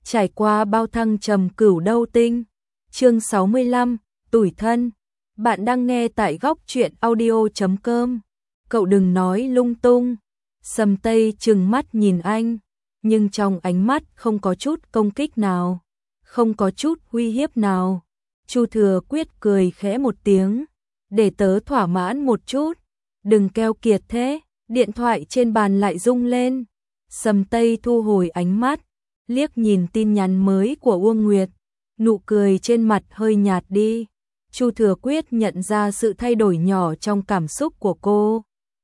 trải qua bao thăng trầm cửu đâu tinh. Chương 65, tủi thân. Bạn đang nghe tại góc truyện audio.com. Cậu đừng nói lung tung. Sầm Tây trừng mắt nhìn anh, nhưng trong ánh mắt không có chút công kích nào, không có chút uy hiếp nào. Chu Thừa Quyết cười khẽ một tiếng, để tớ thỏa mãn một chút, đừng keo kiệt thế. Điện thoại trên bàn lại rung lên. Sầm Tây thu hồi ánh mắt, liếc nhìn tin nhắn mới của Uông Nguyệt, nụ cười trên mặt hơi nhạt đi. Chu Thừa Quyết nhận ra sự thay đổi nhỏ trong cảm xúc của cô.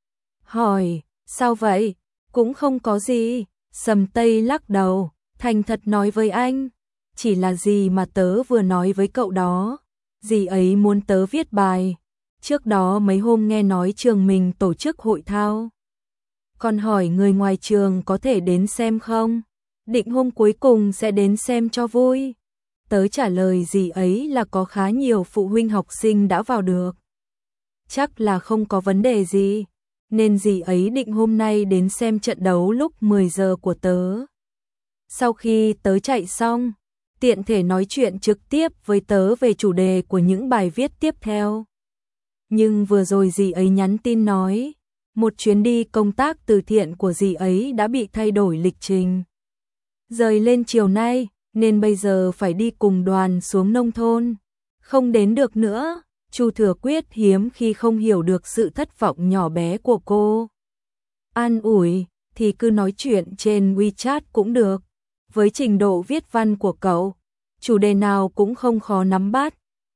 Hỏi, sao vậy? Cũng không có gì. Sầm Tây lắc đầu, thành thật nói với anh, chỉ là gì mà tớ vừa nói với cậu đó. Dì ấy muốn tớ viết bài. Trước đó mấy hôm nghe nói trường mình tổ chức hội thao, còn hỏi người ngoài trường có thể đến xem không? Định hôm cuối cùng sẽ đến xem cho vui. Tớ trả lời dì ấy là có khá nhiều phụ huynh học sinh đã vào được, chắc là không có vấn đề gì, nên dì ấy định hôm nay đến xem trận đấu lúc 10 giờ của tớ. Sau khi tớ chạy xong, tiện thể nói chuyện trực tiếp với tớ về chủ đề của những bài viết tiếp theo. Nhưng vừa rồi dì ấy nhắn tin nói, một chuyến đi công tác từ thiện của dì ấy đã bị thay đổi lịch trình, rời lên chiều nay, nên bây giờ phải đi cùng đoàn xuống nông thôn, không đến được nữa. Chu Thừa Quyết hiếm khi không hiểu được sự thất vọng nhỏ bé của cô. An ủi, thì cứ nói chuyện trên WeChat cũng được. Với trình độ viết văn của cậu, chủ đề nào cũng không khó nắm bắt.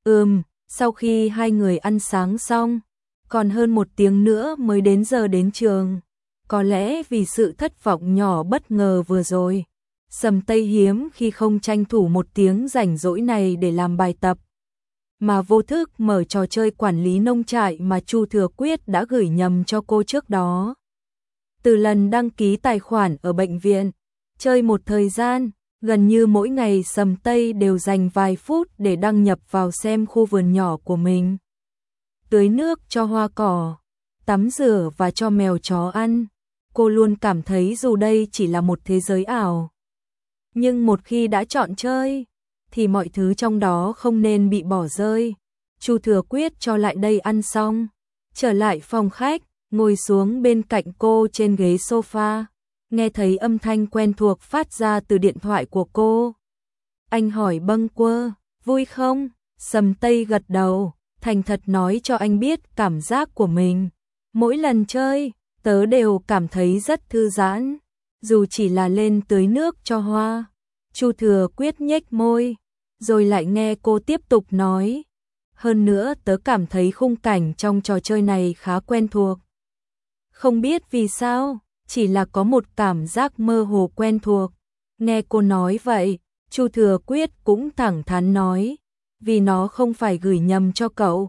Sau khi hai người ăn sáng xong, còn hơn 1 tiếng nữa mới đến giờ đến trường. Có lẽ vì sự thất vọng nhỏ bất ngờ vừa rồi, Sầm Tây hiếm khi không tranh thủ 1 tiếng rảnh rỗi này để làm bài tập, mà vô thức mở trò chơi quản lý nông trại mà Chu Thừa Quyết đã gửi nhầm cho cô trước đó. Từ lần đăng ký tài khoản ở bệnh viện, chơi một thời gian, gần như mỗi ngày Sầm Tây đều dành vài phút để đăng nhập vào xem khu vườn nhỏ của mình. Tưới nước cho hoa cỏ, tắm rửa và cho mèo chó ăn. Cô luôn cảm thấy dù đây chỉ là một thế giới ảo, nhưng một khi đã chọn chơi, thì mọi thứ trong đó không nên bị bỏ rơi. Chu Thừa Quyết cho lại đây ăn xong, trở lại phòng khách, ngồi xuống bên cạnh cô trên ghế sofa, nghe thấy âm thanh quen thuộc phát ra từ điện thoại của cô. Anh hỏi bâng quơ, vui không? Sầm Tây gật đầu, thành thật nói cho anh biết cảm giác của mình. Mỗi lần chơi, tớ đều cảm thấy rất thư giãn, dù chỉ là lên tưới nước cho hoa. Chu Thừa Quyết nhếch môi, rồi lại nghe cô tiếp tục nói. Hơn nữa tớ cảm thấy khung cảnh trong trò chơi này khá quen thuộc. Không biết vì sao, chỉ là có một cảm giác mơ hồ quen thuộc. Nghe cô nói vậy, Chu Thừa Quyết cũng thẳng thắn nói, vì nó không phải gửi nhầm cho cậu.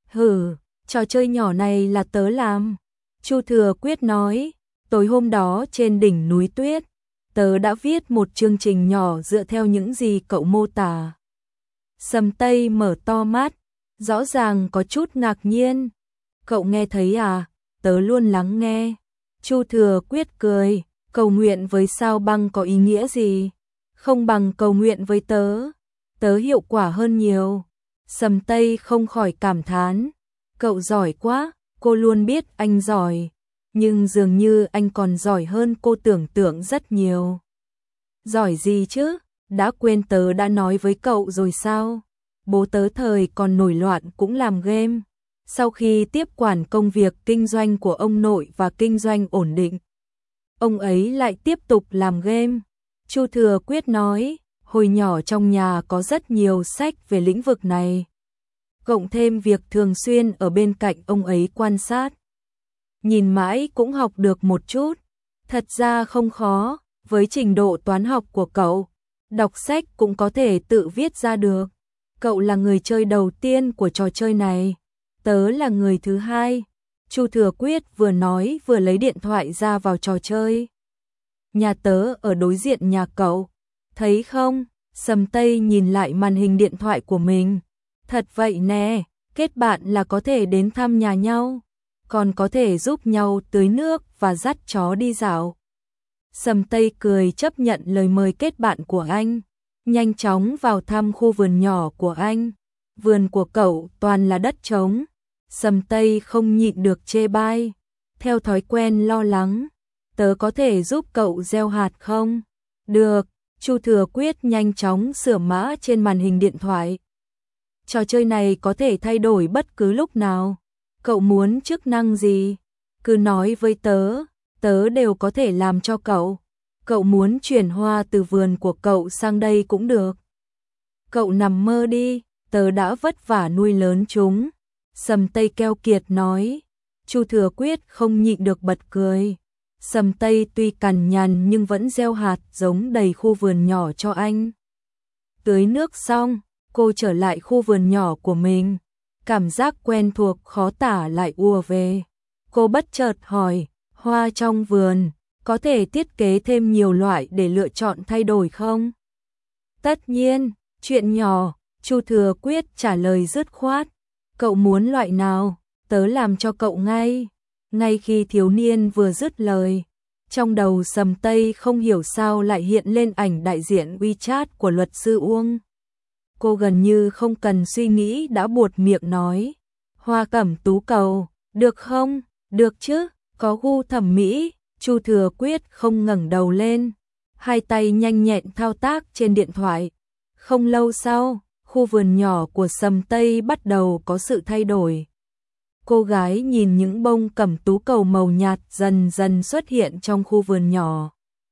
Trò chơi nhỏ này là tớ làm. Chu Thừa Quyết nói, tối hôm đó trên đỉnh núi tuyết, tớ đã viết một chương trình nhỏ dựa theo những gì cậu mô tả. Sầm Tây mở to mắt, rõ ràng có chút ngạc nhiên. Cậu nghe thấy à? Tớ luôn lắng nghe. Chu Thừa Quyết cười, cầu nguyện với sao băng có ý nghĩa gì? Không bằng cầu nguyện với tớ. Tớ hiệu quả hơn nhiều. Sầm Tây không khỏi cảm thán. Cậu giỏi quá, cô luôn biết anh giỏi, nhưng dường như anh còn giỏi hơn cô tưởng tượng rất nhiều. Giỏi gì chứ? Đã quên tớ đã nói với cậu rồi sao? Bố tớ thời còn nổi loạn cũng làm game. Sau khi tiếp quản công việc kinh doanh của ông nội và kinh doanh ổn định, ông ấy lại tiếp tục làm game. Chu Thừa Quyết nói, hồi nhỏ trong nhà có rất nhiều sách về lĩnh vực này. Cộng thêm việc thường xuyên ở bên cạnh ông ấy quan sát, nhìn mãi cũng học được một chút. Thật ra không khó, với trình độ toán học của cậu, đọc sách cũng có thể tự viết ra được. Cậu là người chơi đầu tiên của trò chơi này, tớ là người thứ hai. Chu Thừa Quyết vừa nói vừa lấy điện thoại ra vào trò chơi. Nhà tớ ở đối diện nhà cậu, thấy không? Sầm Tây nhìn lại màn hình điện thoại của mình. Thật vậy nè, kết bạn là có thể đến thăm nhà nhau, còn có thể giúp nhau tưới nước và dắt chó đi dạo. Sầm Tây cười chấp nhận lời mời kết bạn của anh, nhanh chóng vào thăm khu vườn nhỏ của anh. Vườn của cậu toàn là đất trống. Sầm Tây không nhịn được chê bai, theo thói quen lo lắng, tớ có thể giúp cậu gieo hạt không? Được, Chu Thừa Quyết nhanh chóng sửa mã trên màn hình điện thoại. Trò chơi này có thể thay đổi bất cứ lúc nào. Cậu muốn chức năng gì? Cứ nói với tớ, tớ đều có thể làm cho cậu. Cậu muốn chuyển hoa từ vườn của cậu sang đây cũng được. Cậu nằm mơ đi, tớ đã vất vả nuôi lớn chúng. Sầm Tây keo kiệt nói. Chu Thừa Quyết không nhịn được bật cười. Sầm Tây tuy cằn nhằn nhưng vẫn gieo hạt giống đầy khu vườn nhỏ cho anh. Tưới nước xong, cô trở lại khu vườn nhỏ của mình. Cảm giác quen thuộc khó tả lại ùa về. Cô bất chợt hỏi, hoa trong vườn, có thể thiết kế thêm nhiều loại để lựa chọn thay đổi không? Tất nhiên, chuyện nhỏ, Chu Thừa Quyết trả lời dứt khoát. Cậu muốn loại nào, tớ làm cho cậu ngay. Ngay khi thiếu niên vừa dứt lời, trong đầu Sầm Tây không hiểu sao lại hiện lên ảnh đại diện WeChat của luật sư Uông. Cô gần như không cần suy nghĩ đã buột miệng nói. Hoa cẩm tú cầu, được không? Được chứ, có gu thẩm mỹ. Chu Thừa Quyết không ngẩng đầu lên, hai tay nhanh nhẹn thao tác trên điện thoại. Không lâu sau, khu vườn nhỏ của Sầm Tây bắt đầu có sự thay đổi. Cô gái nhìn những bông cẩm tú cầu màu nhạt dần dần xuất hiện trong khu vườn nhỏ.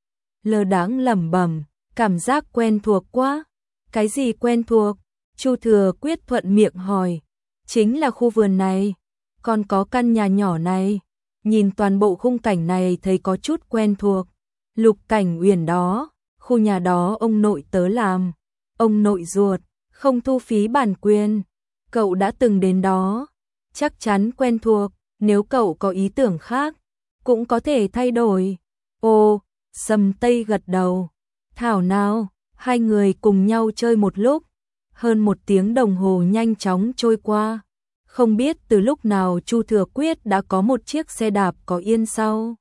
Lơ đãng lẩm bẩm, cảm giác quen thuộc quá. Cái gì quen thuộc? Chu Thừa Quyết thuận miệng hỏi. Chính là khu vườn này, còn có căn nhà nhỏ này. Nhìn toàn bộ khung cảnh này thấy có chút quen thuộc. Lục Cảnh Uyển đó, khu nhà đó ông nội tớ làm. Ông nội ruột, không thu phí bản quyền. Cậu đã từng đến đó, chắc chắn quen thuộc. Nếu cậu có ý tưởng khác, cũng có thể thay đổi. Ồ, Sầm Tây gật đầu. Thảo nào, hai người cùng nhau chơi một lúc. Hơn 1 tiếng đồng hồ nhanh chóng trôi qua. Không biết từ lúc nào Chu Thừa Quyết đã có một chiếc xe đạp có yên sau.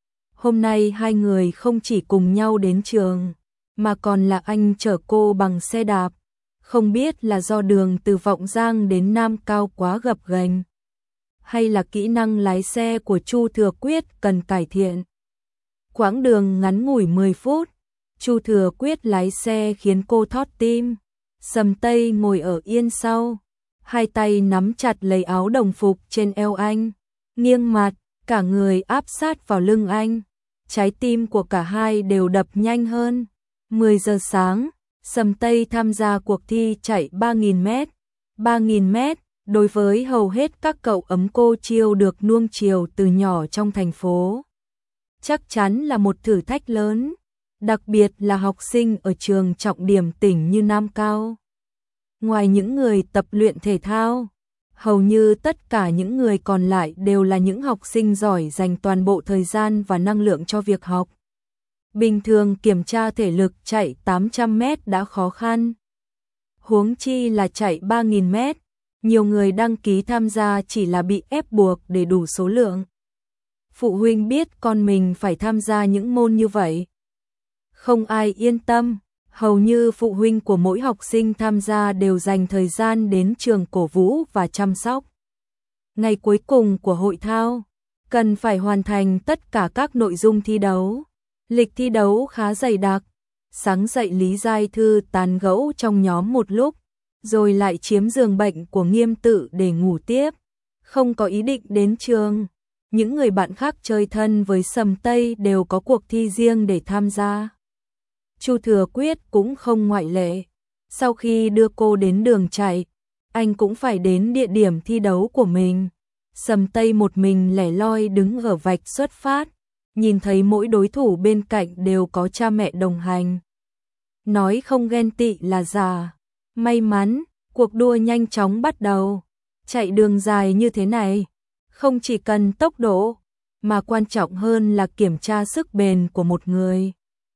Hôm nay hai người không chỉ cùng nhau đến trường, mà còn là anh chở cô bằng xe đạp. Không biết là do đường từ Vọng Giang đến Nam Cao quá gập ghềnh, hay là kỹ năng lái xe của Chu Thừa Quyết cần cải thiện. Quãng đường ngắn ngủi 10 phút, Chu Thừa Quyết lái xe khiến cô thót tim. Sầm Tây ngồi ở yên sau, hai tay nắm chặt lấy áo đồng phục trên eo anh, nghiêng mặt, cả người áp sát vào lưng anh. Trái tim của cả hai đều đập nhanh hơn. 10 giờ sáng, Sầm Tây tham gia cuộc thi chạy 3.000 mét. 3.000 mét, đối với hầu hết các cậu ấm cô chiêu được nuông chiều từ nhỏ trong thành phố, chắc chắn là một thử thách lớn, đặc biệt là học sinh ở trường trọng điểm tỉnh như Nam Cao. Ngoài những người tập luyện thể thao, hầu như tất cả những người còn lại đều là những học sinh giỏi dành toàn bộ thời gian và năng lượng cho việc học. Bình thường kiểm tra thể lực chạy 800 mét đã khó khăn, huống chi là chạy 3.000 mét. Nhiều người đăng ký tham gia chỉ là bị ép buộc để đủ số lượng. Phụ huynh biết con mình phải tham gia những môn như vậy, không ai yên tâm. Hầu như phụ huynh của mỗi học sinh tham gia đều dành thời gian đến trường cổ vũ và chăm sóc. Ngày cuối cùng của hội thao, cần phải hoàn thành tất cả các nội dung thi đấu. Lịch thi đấu khá dày đặc. Sáng dậy Lý Giai Thư tán gẫu trong nhóm một lúc, rồi lại chiếm giường bệnh của Nghiêm Tự để ngủ tiếp. Không có ý định đến trường. Những người bạn khác chơi thân với Sầm Tây đều có cuộc thi riêng để tham gia. Chu Thừa Quyết cũng không ngoại lệ. Sau khi đưa cô đến đường chạy, anh cũng phải đến địa điểm thi đấu của mình. Sầm Tây một mình lẻ loi đứng ở vạch xuất phát, nhìn thấy mỗi đối thủ bên cạnh đều có cha mẹ đồng hành. Nói không ghen tị là giả. May mắn, cuộc đua nhanh chóng bắt đầu. Chạy đường dài như thế này, không chỉ cần tốc độ, mà quan trọng hơn là kiểm tra sức bền của một người.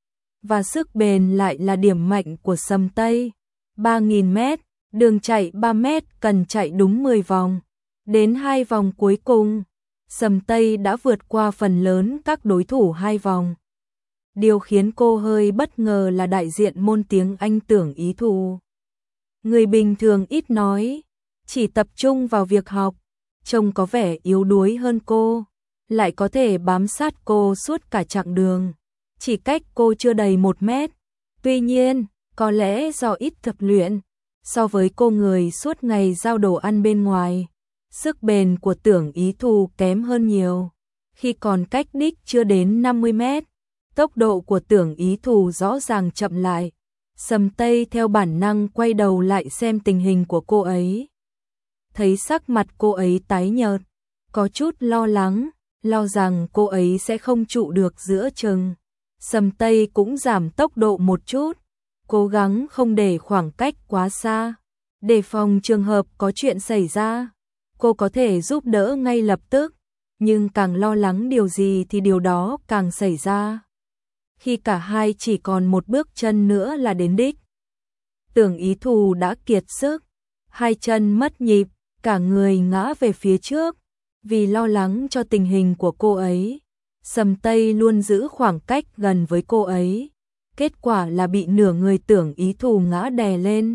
Và sức bền lại là điểm mạnh của Sầm Tây. 3.000 mét, đường chạy 3 mét cần chạy đúng 10 vòng. Đến 2 vòng cuối cùng, Sầm Tây đã vượt qua phần lớn các đối thủ 2 vòng. Điều khiến cô hơi bất ngờ là đại diện môn tiếng Anh Tưởng Ý Thù. Người bình thường ít nói, chỉ tập trung vào việc học, trông có vẻ yếu đuối hơn cô, lại có thể bám sát cô suốt cả chặng đường, chỉ cách cô chưa đầy 1 mét. Tuy nhiên, có lẽ do ít tập luyện, so với cô người suốt ngày giao đồ ăn bên ngoài, sức bền của Tưởng Ý Thù kém hơn nhiều. Khi còn cách đích chưa đến 50 mét, tốc độ của Tưởng Ý Thù rõ ràng chậm lại. Sầm Tây theo bản năng quay đầu lại xem tình hình của cô ấy. Thấy sắc mặt cô ấy tái nhợt, có chút lo lắng, lo rằng cô ấy sẽ không trụ được giữa chừng. Sầm Tây cũng giảm tốc độ một chút, cố gắng không để khoảng cách quá xa, đề phòng trường hợp có chuyện xảy ra. Cô có thể giúp đỡ ngay lập tức, nhưng càng lo lắng điều gì thì điều đó càng xảy ra. Khi cả hai chỉ còn một bước chân nữa là đến đích, Tưởng Ý Thù đã kiệt sức, hai chân mất nhịp, cả người ngã về phía trước. Vì lo lắng cho tình hình của cô ấy, Sầm Tây luôn giữ khoảng cách gần với cô ấy. Kết quả là bị nửa người Tưởng Ý Thù ngã đè lên,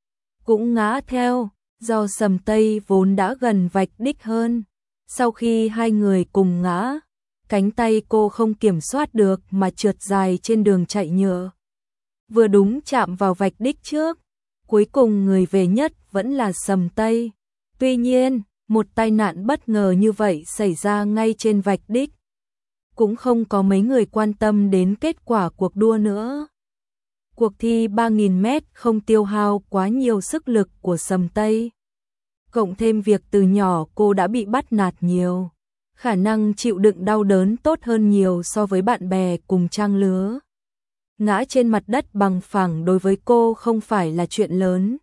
cũng ngã theo, do Sầm Tây vốn đã gần vạch đích hơn. Sau khi hai người cùng ngã, cánh tay cô không kiểm soát được mà trượt dài trên đường chạy nhựa. Vừa đúng chạm vào vạch đích trước, cuối cùng người về nhất vẫn là Sầm Tây. Tuy nhiên, một tai nạn bất ngờ như vậy xảy ra ngay trên vạch đích. Cũng không có mấy người quan tâm đến kết quả cuộc đua nữa. Cuộc thi 3.000 mét không tiêu hao quá nhiều sức lực của Sầm Tây. Cộng thêm việc từ nhỏ cô đã bị bắt nạt nhiều, khả năng chịu đựng đau đớn tốt hơn nhiều so với bạn bè cùng trang lứa. Ngã trên mặt đất bằng phẳng đối với cô không phải là chuyện lớn.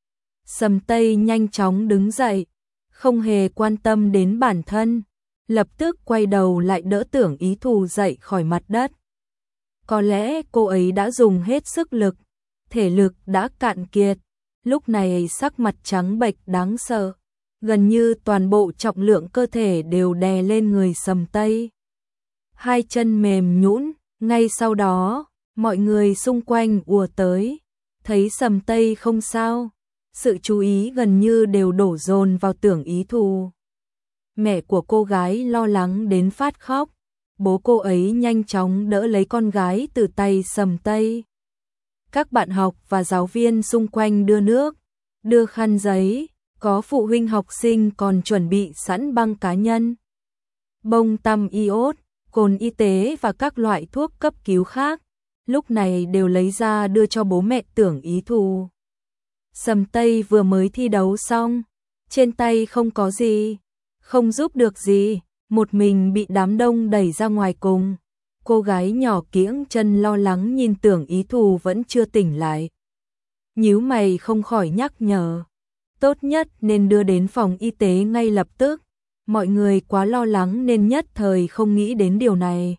Sầm Tây nhanh chóng đứng dậy, không hề quan tâm đến bản thân, lập tức quay đầu lại đỡ Tưởng Ý Thù dậy khỏi mặt đất. Có lẽ cô ấy đã dùng hết sức lực, thể lực đã cạn kiệt, lúc này sắc mặt trắng bệch đáng sợ, gần như toàn bộ trọng lượng cơ thể đều đè lên người Sầm Tây. Hai chân mềm nhũn, ngay sau đó, mọi người xung quanh ùa tới, thấy Sầm Tây không sao, sự chú ý gần như đều đổ dồn vào Tưởng Ý Thù. Mẹ của cô gái lo lắng đến phát khóc, bố cô ấy nhanh chóng đỡ lấy con gái từ tay Sầm Tây. Các bạn học và giáo viên xung quanh đưa nước, đưa khăn giấy, có phụ huynh học sinh còn chuẩn bị sẵn băng cá nhân, bông tăm iốt, cồn y tế và các loại thuốc cấp cứu khác, lúc này đều lấy ra đưa cho bố mẹ Tưởng Ý Thù. Sầm Tây vừa mới thi đấu xong, trên tay không có gì, không giúp được gì, một mình bị đám đông đẩy ra ngoài cùng. Cô gái nhỏ kiễng chân lo lắng nhìn Tưởng Ý Thù vẫn chưa tỉnh lại. Nhíu mày không khỏi nhắc nhở, tốt nhất nên đưa đến phòng y tế ngay lập tức. Mọi người quá lo lắng nên nhất thời không nghĩ đến điều này.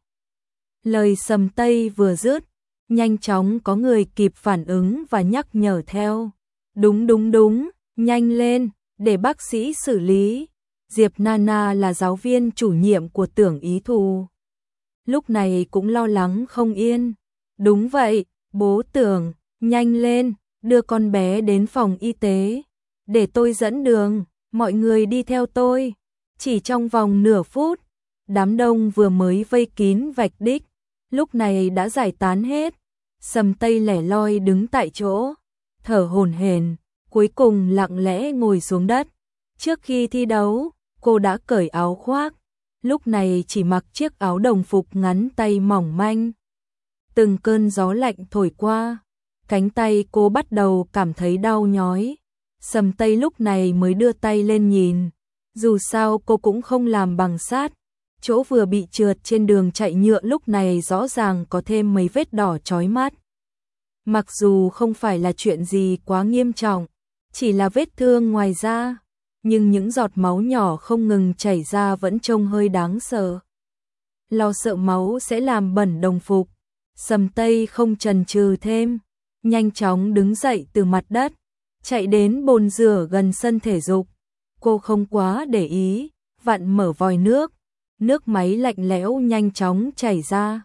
Lời Sầm Tây vừa dứt, nhanh chóng có người kịp phản ứng và nhắc nhở theo. Đúng, nhanh lên, để bác sĩ xử lý. Diệp Nana là giáo viên chủ nhiệm của Tưởng Ý Thù, lúc này cũng lo lắng không yên. Đúng vậy, bố Tưởng, nhanh lên, đưa con bé đến phòng y tế, để tôi dẫn đường, mọi người đi theo tôi. Chỉ trong vòng nửa phút, đám đông vừa mới vây kín vạch đích, lúc này đã giải tán hết. Sầm Tây lẻ loi đứng tại chỗ, thở hổn hển, cuối cùng lặng lẽ ngồi xuống đất. Trước khi thi đấu, cô đã cởi áo khoác, lúc này chỉ mặc chiếc áo đồng phục ngắn tay mỏng manh. Từng cơn gió lạnh thổi qua, cánh tay cô bắt đầu cảm thấy đau nhói. Sầm Tây lúc này mới đưa tay lên nhìn, dù sao cô cũng không làm bằng sắt, chỗ vừa bị trượt trên đường chạy nhựa lúc này rõ ràng có thêm mấy vết đỏ chói mắt. Mặc dù không phải là chuyện gì quá nghiêm trọng, chỉ là vết thương ngoài da, nhưng những giọt máu nhỏ không ngừng chảy ra vẫn trông hơi đáng sợ. Lo sợ máu sẽ làm bẩn đồng phục, Sầm Tây không chần chừ thêm, nhanh chóng đứng dậy từ mặt đất, chạy đến bồn rửa gần sân thể dục. Cô không quá để ý, vặn mở vòi nước, nước máy lạnh lẽo nhanh chóng chảy ra.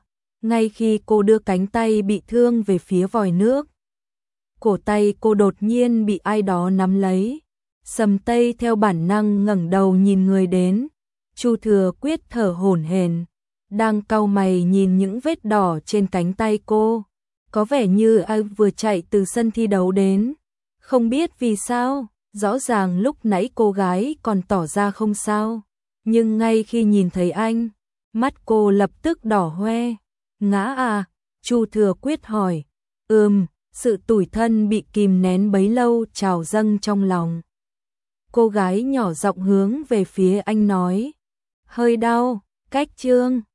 Ngay khi cô đưa cánh tay bị thương về phía vòi nước, cổ tay cô đột nhiên bị ai đó nắm lấy. Sầm Tây theo bản năng ngẩng đầu nhìn người đến. Chu Thừa Quyết thở hổn hển, đang cau mày nhìn những vết đỏ trên cánh tay cô. Có vẻ như ai vừa chạy từ sân thi đấu đến. Không biết vì sao, rõ ràng lúc nãy cô gái còn tỏ ra không sao. Nhưng ngay khi nhìn thấy anh, mắt cô lập tức đỏ hoe. Ngã à? Chu Thừa Quyết hỏi. Sự tủi thân bị kìm nén bấy lâu trào dâng trong lòng. Cô gái nhỏ giọng hướng về phía anh nói. Hơi đau, cách Trương.